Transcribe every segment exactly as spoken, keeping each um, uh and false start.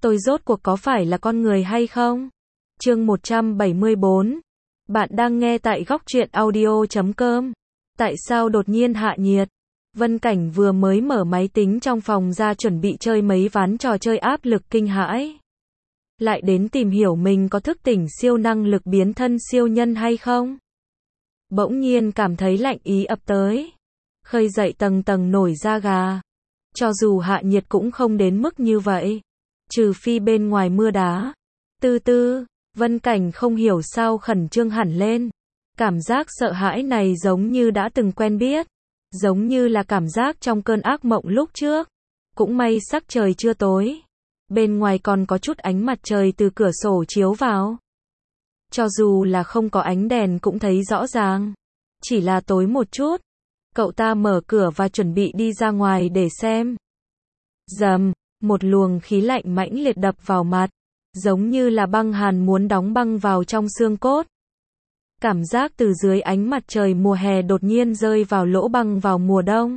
tôi rốt cuộc có phải là con người hay không? Chương một trăm bảy mươi bốn. Bạn đang nghe tại góc truyện audio chấm com. Tại sao đột nhiên hạ nhiệt? Vân Cảnh vừa mới mở máy tính trong phòng ra chuẩn bị chơi mấy ván trò chơi áp lực kinh hãi. Lại đến tìm hiểu mình có thức tỉnh siêu năng lực biến thân siêu nhân hay không? Bỗng nhiên cảm thấy lạnh ý ập tới. Khơi dậy tầng tầng nổi da gà. Cho dù hạ nhiệt cũng không đến mức như vậy. Trừ phi bên ngoài mưa đá. Tư tư, Vân Cảnh không hiểu sao khẩn trương hẳn lên. Cảm giác sợ hãi này giống như đã từng quen biết. Giống như là cảm giác trong cơn ác mộng lúc trước. Cũng may sắc trời chưa tối. Bên ngoài còn có chút ánh mặt trời từ cửa sổ chiếu vào. Cho dù là không có ánh đèn cũng thấy rõ ràng. Chỉ là tối một chút. Cậu ta mở cửa và chuẩn bị đi ra ngoài để xem. Rầm, một luồng khí lạnh mãnh liệt đập vào mặt. Giống như là băng hàn muốn đóng băng vào trong xương cốt. Cảm giác từ dưới ánh mặt trời mùa hè đột nhiên rơi vào lỗ băng vào mùa đông.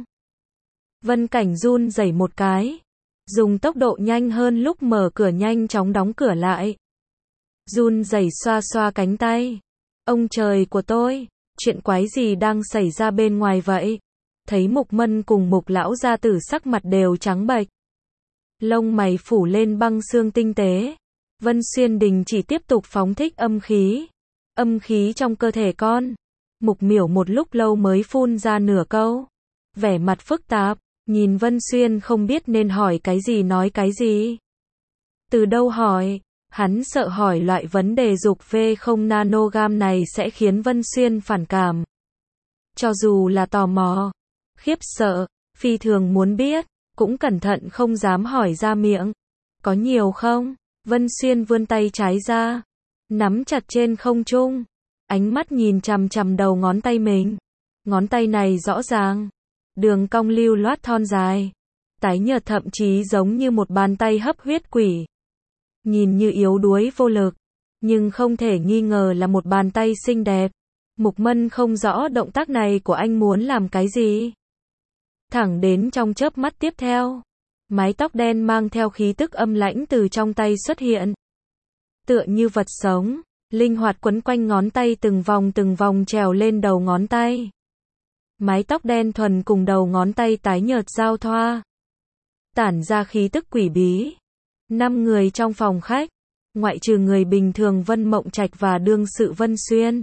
Vân Cảnh run rẩy một cái. Dùng tốc độ nhanh hơn lúc mở cửa nhanh chóng đóng cửa lại. Run rẩy xoa xoa cánh tay. Ông trời của tôi, chuyện quái gì đang xảy ra bên ngoài vậy? Thấy Mục Mân cùng Mục lão gia tử sắc mặt đều trắng bệch. Lông mày phủ lên băng xương tinh tế. Vân Xuyên Đình chỉ tiếp tục phóng thích âm khí. Âm khí trong cơ thể con. Mục Miểu một lúc lâu mới phun ra nửa câu. Vẻ mặt phức tạp, nhìn Vân Xuyên không biết nên hỏi cái gì nói cái gì. Từ đâu hỏi, hắn sợ hỏi loại vấn đề dục về không nanogam này sẽ khiến Vân Xuyên phản cảm. Cho dù là tò mò, khiếp sợ, phi thường muốn biết, cũng cẩn thận không dám hỏi ra miệng. Có nhiều không? Vân Xuyên vươn tay trái ra, nắm chặt trên không trung, ánh mắt nhìn chằm chằm đầu ngón tay mình. Ngón tay này rõ ràng, đường cong lưu loát thon dài, tái nhợt thậm chí giống như một bàn tay hấp huyết quỷ. Nhìn như yếu đuối vô lực, nhưng không thể nghi ngờ là một bàn tay xinh đẹp. Mục Mân không rõ động tác này của anh muốn làm cái gì. Thẳng đến trong chớp mắt tiếp theo, mái tóc đen mang theo khí tức âm lãnh từ trong tay xuất hiện. Tựa như vật sống, linh hoạt quấn quanh ngón tay từng vòng từng vòng trèo lên đầu ngón tay. Mái tóc đen thuần cùng đầu ngón tay tái nhợt giao thoa. Tản ra khí tức quỷ bí. Năm người trong phòng khách, ngoại trừ người bình thường Vân Mộng Trạch và đương sự Vân Xuyên.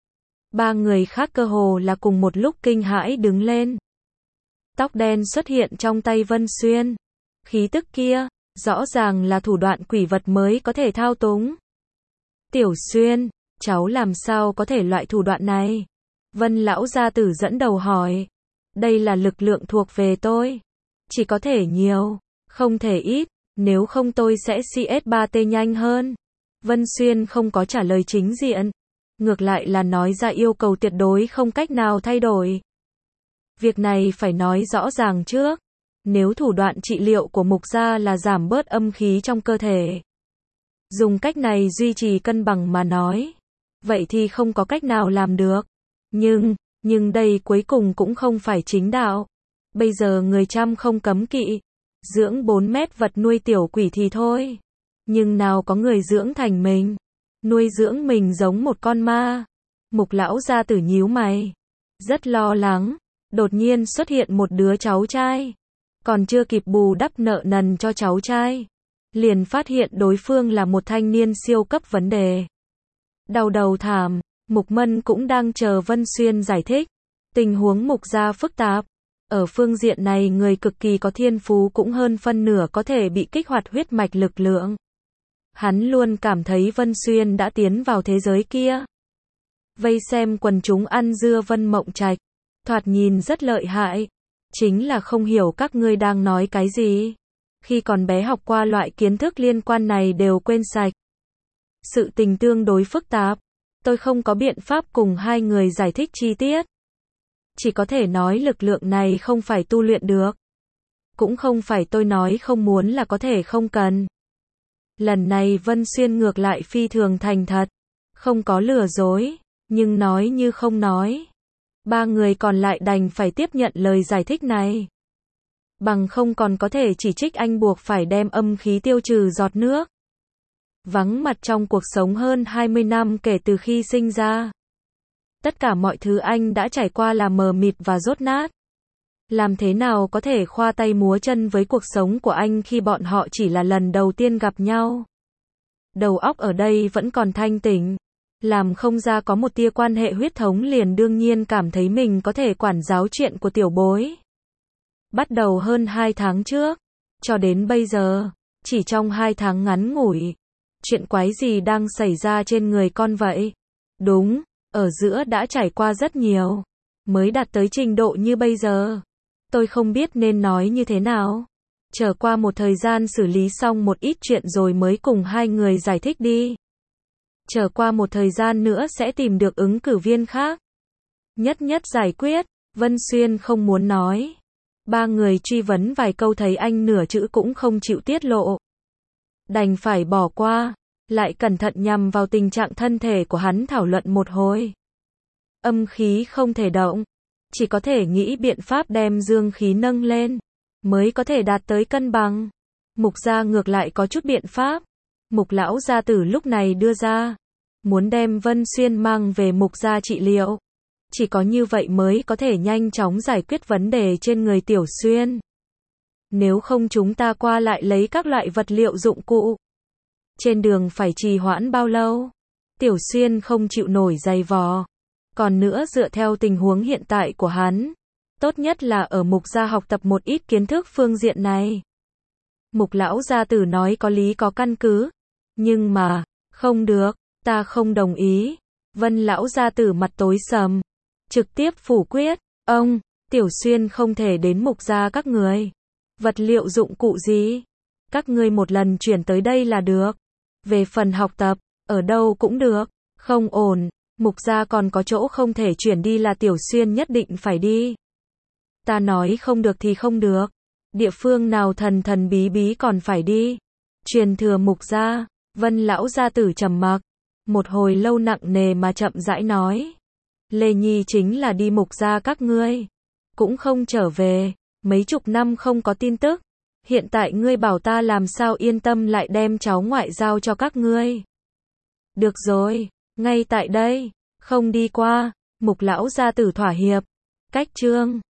Ba người khác cơ hồ là cùng một lúc kinh hãi đứng lên. Tóc đen xuất hiện trong tay Vân Xuyên. Khí tức kia, rõ ràng là thủ đoạn quỷ vật mới có thể thao túng. Tiểu Xuyên, cháu làm sao có thể loại thủ đoạn này? Vân lão gia tử dẫn đầu hỏi. Đây là lực lượng thuộc về tôi. Chỉ có thể nhiều, không thể ít, nếu không tôi sẽ xê ét ba tê nhanh hơn. Vân Xuyên không có trả lời chính diện. Ngược lại là nói ra yêu cầu tuyệt đối không cách nào thay đổi. Việc này phải nói rõ ràng trước. Nếu thủ đoạn trị liệu của Mục gia là giảm bớt âm khí trong cơ thể, dùng cách này duy trì cân bằng mà nói, vậy thì không có cách nào làm được. Nhưng, nhưng đây cuối cùng cũng không phải chính đạo. Bây giờ người trăm không cấm kỵ, dưỡng bốn mét vật nuôi tiểu quỷ thì thôi. Nhưng nào có người dưỡng thành mình, nuôi dưỡng mình giống một con ma. Mục lão gia tử nhíu mày, rất lo lắng. Đột nhiên xuất hiện một đứa cháu trai. Còn chưa kịp bù đắp nợ nần cho cháu trai, liền phát hiện đối phương là một thanh niên siêu cấp vấn đề. Đau đầu thảm, Mục Mân cũng đang chờ Vân Xuyên giải thích. Tình huống Mục gia phức tạp. Ở phương diện này người cực kỳ có thiên phú cũng hơn phân nửa có thể bị kích hoạt huyết mạch lực lượng. Hắn luôn cảm thấy Vân Xuyên đã tiến vào thế giới kia. Vây xem quần chúng ăn dưa Vân Mộng Trạch, thoạt nhìn rất lợi hại. Chính là không hiểu các ngươi đang nói cái gì. Khi còn bé học qua loại kiến thức liên quan này đều quên sạch. Sự tình tương đối phức tạp. Tôi không có biện pháp cùng hai người giải thích chi tiết. Chỉ có thể nói lực lượng này không phải tu luyện được. Cũng không phải tôi nói không muốn là có thể không cần. Lần này Vân Xuyên ngược lại phi thường thành thật. Không có lừa dối, nhưng nói như không nói. Ba người còn lại đành phải tiếp nhận lời giải thích này. Bằng không còn có thể chỉ trích anh buộc phải đem âm khí tiêu trừ giọt nước. Vắng mặt trong cuộc sống hơn hai mươi năm kể từ khi sinh ra. Tất cả mọi thứ anh đã trải qua là mờ mịt và dốt nát. Làm thế nào có thể khoa tay múa chân với cuộc sống của anh khi bọn họ chỉ là lần đầu tiên gặp nhau. Đầu óc ở đây vẫn còn thanh tỉnh. Làm không ra có một tia quan hệ huyết thống liền đương nhiên cảm thấy mình có thể quản giáo chuyện của tiểu bối. Bắt đầu hơn hai tháng trước, cho đến bây giờ, chỉ trong hai tháng ngắn ngủi. Chuyện quái gì đang xảy ra trên người con vậy? Đúng, ở giữa đã trải qua rất nhiều, mới đạt tới trình độ như bây giờ. Tôi không biết nên nói như thế nào. Chờ qua một thời gian xử lý xong một ít chuyện rồi mới cùng hai người giải thích đi. Chờ qua một thời gian nữa sẽ tìm được ứng cử viên khác. Nhất nhất giải quyết, Vân Xuyên không muốn nói. Ba người truy vấn vài câu thấy anh nửa chữ cũng không chịu tiết lộ. Đành phải bỏ qua, lại cẩn thận nhằm vào tình trạng thân thể của hắn thảo luận một hồi. Âm khí không thể động, chỉ có thể nghĩ biện pháp đem dương khí nâng lên, mới có thể đạt tới cân bằng. Mục gia ngược lại có chút biện pháp. Mục lão gia tử lúc này đưa ra, muốn đem Vân Xuyên mang về mục gia trị liệu. Chỉ có như vậy mới có thể nhanh chóng giải quyết vấn đề trên người Tiểu Xuyên. Nếu không chúng ta qua lại lấy các loại vật liệu dụng cụ. Trên đường phải trì hoãn bao lâu? Tiểu Xuyên không chịu nổi dày vò. Còn nữa dựa theo tình huống hiện tại của hắn, tốt nhất là ở mục gia học tập một ít kiến thức phương diện này. Mục lão gia tử nói có lý có căn cứ. Nhưng mà, không được, ta không đồng ý. Vân lão gia tử mặt tối sầm. Trực tiếp phủ quyết, ông, Tiểu Xuyên không thể đến mục gia các người. Vật liệu dụng cụ gì? Các ngươi một lần chuyển tới đây là được. Về phần học tập, ở đâu cũng được. Không ổn, mục gia còn có chỗ không thể chuyển đi là Tiểu Xuyên nhất định phải đi. Ta nói không được thì không được. Địa phương nào thần thần bí bí còn phải đi. Truyền thừa mục gia, Vân lão gia tử trầm mặc. Một hồi lâu nặng nề mà chậm rãi nói. Lê Nhi chính là đi mục gia các ngươi. Cũng không trở về, mấy chục năm không có tin tức. Hiện tại ngươi bảo ta làm sao yên tâm lại đem cháu ngoại giao cho các ngươi. Được rồi, ngay tại đây, không đi qua, mục lão gia tử thỏa hiệp. Cách chương